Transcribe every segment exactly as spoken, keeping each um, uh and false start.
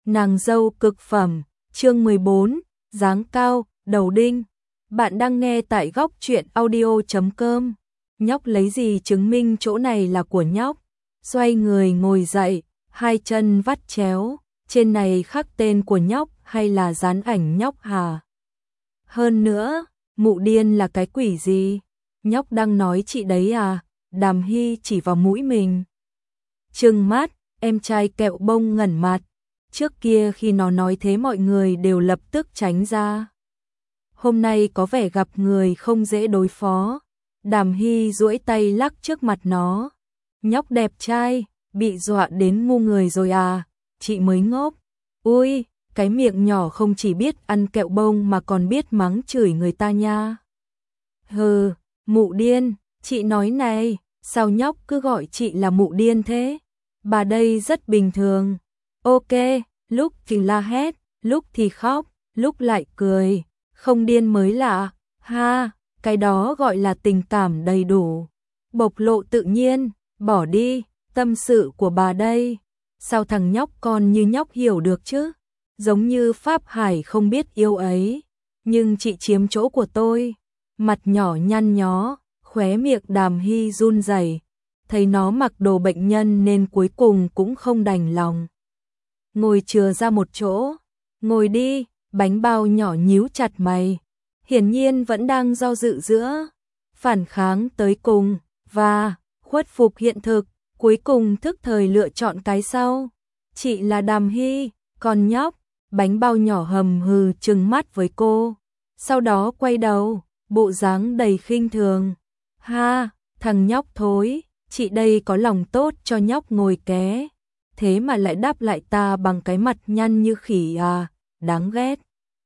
Nàng dâu cực phẩm, chương mười bốn, dáng cao, đầu đinh. Bạn đang nghe tại góc truyện audio chấm com. Nhóc lấy gì chứng minh chỗ này là của nhóc? Xoay người ngồi dậy, hai chân vắt chéo, trên này khắc tên của nhóc hay là dán ảnh nhóc hả? Hơn nữa, mụ điên là cái quỷ gì? Nhóc đang nói chị đấy à? Đàm Hy chỉ vào mũi mình. Trừng mắt, em trai kẹo bông ngẩn mặt. Trước kia khi nó nói thế mọi người đều lập tức tránh ra. Hôm nay có vẻ gặp người không dễ đối phó. Đàm Hy duỗi tay lắc trước mặt nó. Nhóc đẹp trai, bị dọa đến ngu người rồi à? Chị mới ngốc. Ui, cái miệng nhỏ không chỉ biết ăn kẹo bông mà còn biết mắng chửi người ta nha. Hừ, mụ điên, chị nói này, sao nhóc cứ gọi chị là mụ điên thế? Bà đây rất bình thường. Ok, lúc thì la hét, lúc thì khóc, lúc lại cười, không điên mới lạ. Ha, cái đó gọi là tình cảm đầy đủ. Bộc lộ tự nhiên, bỏ đi, tâm sự của bà đây. Sao thằng nhóc con như nhóc hiểu được chứ? Giống như Pháp Hải không biết yêu ấy. Nhưng chị chiếm chỗ của tôi. Mặt nhỏ nhăn nhó, khóe miệng Đàm Hy run rẩy. Thấy nó mặc đồ bệnh nhân nên cuối cùng cũng không đành lòng. Ngồi chừa ra một chỗ. Ngồi đi, bánh bao nhỏ nhíu chặt mày. Hiển nhiên vẫn đang do dự giữa phản kháng tới cùng và khuất phục hiện thực, cuối cùng thức thời lựa chọn cái sau. Chị là Đàm Hy, còn nhóc, bánh bao nhỏ hầm hừ trừng mắt với cô. Sau đó quay đầu, bộ dáng đầy khinh thường. Ha, thằng nhóc thối, chị đây có lòng tốt cho nhóc ngồi ké. Thế mà lại đáp lại ta bằng cái mặt nhăn như khỉ à, đáng ghét.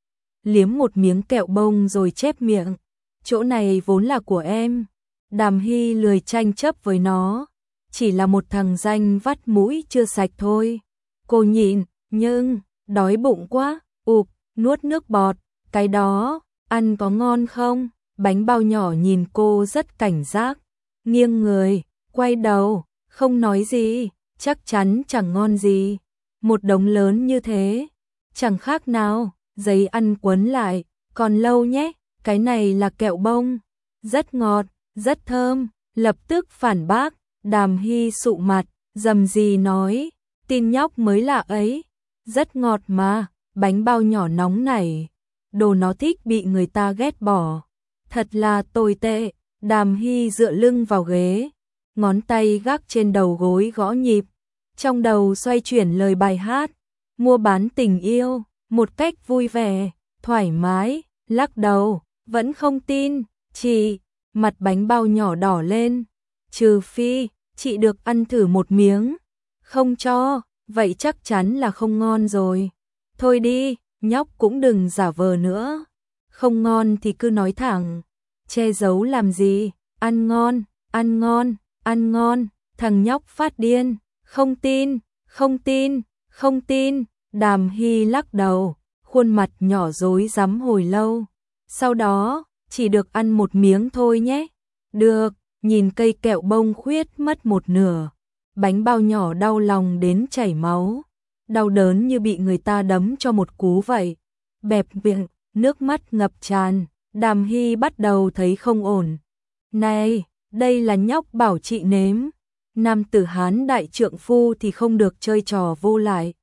Liếm một miếng kẹo bông rồi chép miệng. Chỗ này vốn là của em. Đàm Hy lười tranh chấp với nó. Chỉ là một thằng danh vắt mũi chưa sạch thôi. Cô nhịn, nhưng, đói bụng quá, ụp, nuốt nước bọt. Cái đó, ăn có ngon không? Bánh bao nhỏ nhìn cô rất cảnh giác. Nghiêng người, quay đầu, không nói gì. Chắc chắn chẳng ngon gì. Một đống lớn như thế. Chẳng khác nào, giấy ăn quấn lại. Còn lâu nhé, cái này là kẹo bông. Rất ngọt, rất thơm. Lập tức phản bác. Đàm Hy sụ mặt, dầm gì nói. Tin nhóc mới lạ ấy. Rất ngọt mà, bánh bao nhỏ nóng này. Đồ nó thích bị người ta ghét bỏ. Thật là tồi tệ. Đàm Hy dựa lưng vào ghế. Ngón tay gác trên đầu gối gõ nhịp. Trong đầu xoay chuyển lời bài hát. Mua bán tình yêu. Một cách vui vẻ, thoải mái. Lắc đầu, vẫn không tin. Chị, mặt bánh bao nhỏ đỏ lên. Trừ phi, chị được ăn thử một miếng. Không cho, vậy chắc chắn là không ngon rồi. Thôi đi, nhóc cũng đừng giả vờ nữa. Không ngon thì cứ nói thẳng. Che giấu làm gì? Ăn ngon, ăn ngon, ăn ngon. Thằng nhóc phát điên. Không tin, không tin, không tin. Đàm Hy lắc đầu, khuôn mặt nhỏ rối rắm hồi lâu. Sau đó, chỉ được ăn một miếng thôi nhé. Được, nhìn cây kẹo bông khuyết mất một nửa. Bánh bao nhỏ đau lòng đến chảy máu. Đau đớn như bị người ta đấm cho một cú vậy. Bẹp miệng, nước mắt ngập tràn. Đàm Hy bắt đầu thấy không ổn. Này, đây là nhóc bảo chị nếm. Nam tử Hán đại trượng phu thì không được chơi trò vô lại.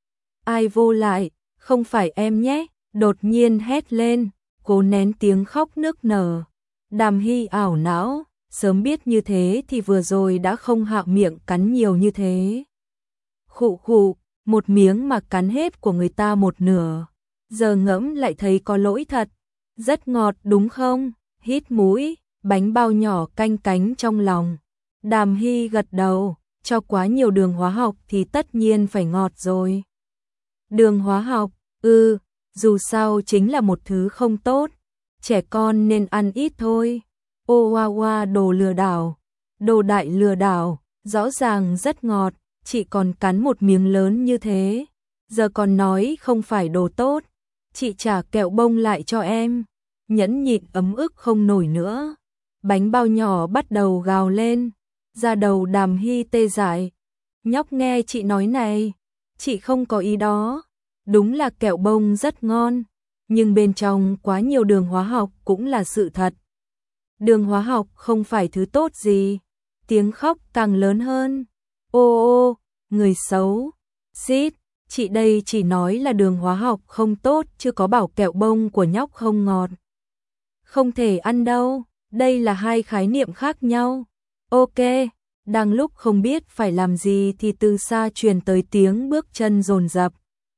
Ai vô lại, không phải em nhé, đột nhiên hét lên, cố nén tiếng khóc nức nở. Đàm Hy ảo não, sớm biết như thế thì vừa rồi đã không hạ miệng cắn nhiều như thế. Khụ khụ, một miếng mà cắn hết của người ta một nửa. Giờ ngẫm lại thấy có lỗi thật. Rất ngọt đúng không? Hít mũi, bánh bao nhỏ canh cánh trong lòng. Đàm Hy gật đầu, cho quá nhiều đường hóa học thì tất nhiên phải ngọt rồi. Đường hóa học, ừ, dù sao chính là một thứ không tốt. Trẻ con nên ăn ít thôi. Ô oa oa đồ lừa đảo, đồ đại lừa đảo, rõ ràng rất ngọt, chị còn cắn một miếng lớn như thế. Giờ còn nói không phải đồ tốt, chị trả kẹo bông lại cho em. Nhẫn nhịn ấm ức không nổi nữa. Bánh bao nhỏ bắt đầu gào lên. Da đầu Đàm Hy tê dại. Nhóc nghe chị nói này, chị không có ý đó. Đúng là kẹo bông rất ngon, nhưng bên trong quá nhiều đường hóa học cũng là sự thật. Đường hóa học không phải thứ tốt gì. Tiếng khóc càng lớn hơn. Ô ô, người xấu. Xít, chị đây chỉ nói là đường hóa học không tốt chứ có bảo kẹo bông của nhóc không ngọt. Không thể ăn đâu, đây là hai khái niệm khác nhau. Ok, đang lúc không biết phải làm gì thì từ xa truyền tới tiếng bước chân dồn dập.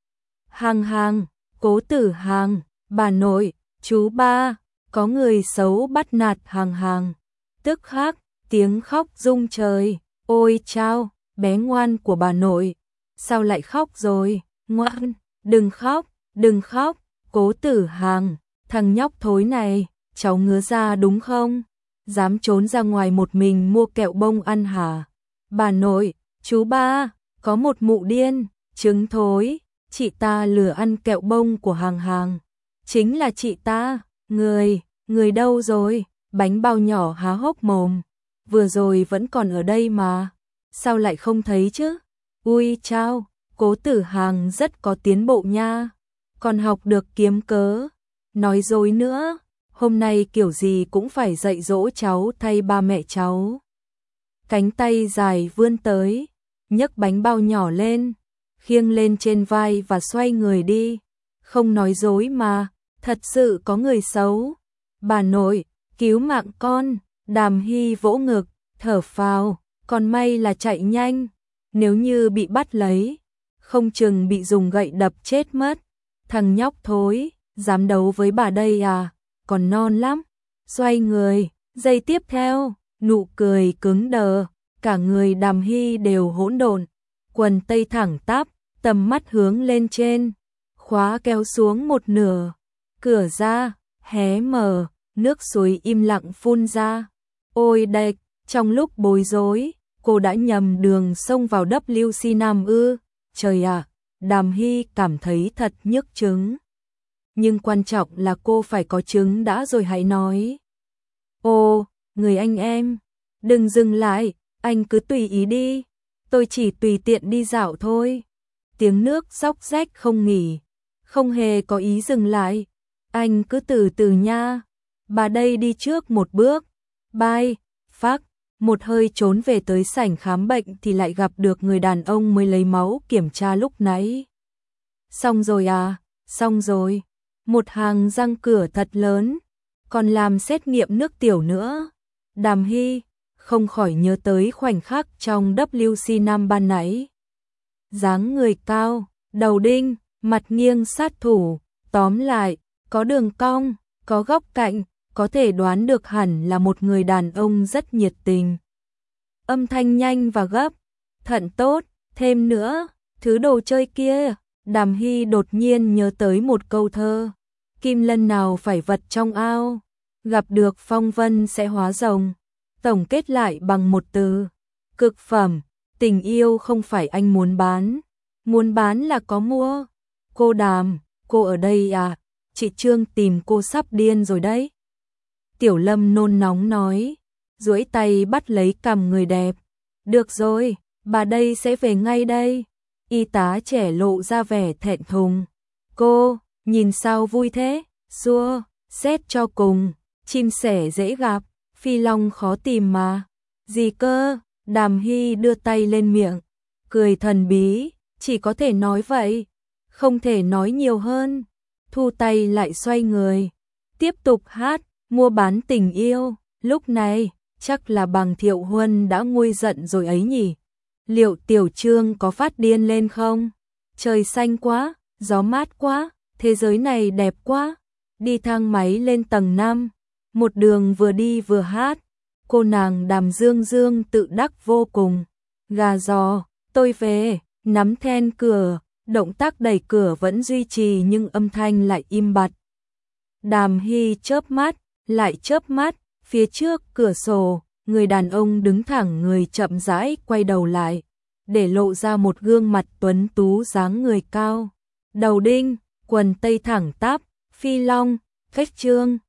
Hàng hàng, Cố Tử Hàng, bà nội, chú ba, có người xấu bắt nạt Hàng hàng. Tức khắc, tiếng khóc rung trời. Ôi chao, bé ngoan của bà nội, sao lại khóc rồi? Ngoan, đừng khóc, đừng khóc. Cố Tử Hàng, thằng nhóc thối này, cháu ngứa ra đúng không? Dám trốn ra ngoài một mình mua kẹo bông ăn hả? Bà nội, chú ba, có một mụ điên, trứng thối, chị ta lừa ăn kẹo bông của Hàng hàng. Chính là chị ta. Người, người đâu rồi? Bánh bao nhỏ há hốc mồm. Vừa rồi vẫn còn ở đây mà. Sao lại không thấy chứ? Ui chao, Cố Tử Hàng rất có tiến bộ nha. Còn học được kiếm cớ. Nói dối nữa. Hôm nay kiểu gì cũng phải dạy dỗ cháu thay ba mẹ cháu. Cánh tay dài vươn tới, nhấc bánh bao nhỏ lên, khiêng lên trên vai và xoay người đi. Không nói dối mà, thật sự có người xấu. Bà nội, cứu mạng con. Đàm Hy vỗ ngực, thở phào, còn may là chạy nhanh. Nếu như bị bắt lấy, không chừng bị dùng gậy đập chết mất. Thằng nhóc thối, dám đấu với bà đây à? Còn non lắm. Xoay người, giây tiếp theo, nụ cười cứng đờ, cả người Đàm Hy đều hỗn độn, quần tây thẳng tắp, tầm mắt hướng lên trên, khóa kéo xuống một nửa, cửa ra, hé mở, nước suối im lặng phun ra. Ôi đệch, trong lúc bối rối, cô đã nhầm đường xông vào W C Nam ư? Trời ạ, Đàm Hy cảm thấy thật nhức chứng. Nhưng quan trọng là cô phải có chứng đã rồi hãy nói. Ô, người anh em, đừng dừng lại, anh cứ tùy ý đi, tôi chỉ tùy tiện đi dạo thôi. Tiếng nước róc rách không nghỉ, không hề có ý dừng lại. Anh cứ từ từ nha, bà đây đi trước một bước. Bye, phác, một hơi trốn về tới sảnh khám bệnh thì lại gặp được người đàn ông mới lấy máu kiểm tra lúc nãy. Xong rồi à, xong rồi. Một hàng răng cửa thật lớn, còn làm xét nghiệm nước tiểu nữa. Đàm Hy không khỏi nhớ tới khoảnh khắc trong W C Nam ban nãy. Dáng người cao, đầu đinh, mặt nghiêng sát thủ, tóm lại, có đường cong, có góc cạnh, có thể đoán được hẳn là một người đàn ông rất nhiệt tình. Âm thanh nhanh và gấp, thận tốt, thêm nữa, thứ đồ chơi kia. Đàm Hy đột nhiên nhớ tới một câu thơ. Kim lân nào phải vật trong ao, gặp được phong vân sẽ hóa rồng. Tổng kết lại bằng một từ, cực phẩm. Tình yêu không phải anh muốn bán, muốn bán là có mua. Cô Đàm, cô ở đây à? Chị Trương tìm cô sắp điên rồi đấy. Tiểu Lâm nôn nóng nói, duỗi tay bắt lấy cằm người đẹp. Được rồi, bà đây sẽ về ngay đây. Y tá trẻ lộ ra vẻ thẹn thùng. Cô, nhìn sao vui thế? Xua, xét cho cùng, chim sẻ dễ gặp, phi long khó tìm mà. Gì cơ? Đàm Hy đưa tay lên miệng, cười thần bí, chỉ có thể nói vậy, không thể nói nhiều hơn. Thu tay lại xoay người, tiếp tục hát, mua bán tình yêu. Lúc này, chắc là Bằng Thiệu Huân đã nguôi giận rồi ấy nhỉ? Liệu Tiểu Trương có phát điên lên không? Trời xanh quá, gió mát quá, thế giới này đẹp quá. Đi thang máy lên tầng năm, một đường vừa đi vừa hát. Cô nàng Đàm Dương Dương tự đắc vô cùng. Gà giò, tôi về, nắm then cửa, động tác đẩy cửa vẫn duy trì nhưng âm thanh lại im bặt. Đàm Hy chớp mắt, lại chớp mắt, phía trước cửa sổ, người đàn ông đứng thẳng người chậm rãi quay đầu lại, để lộ ra một gương mặt tuấn tú dáng người cao. Đầu đinh, quần tây thẳng tắp, phi long, khách trương.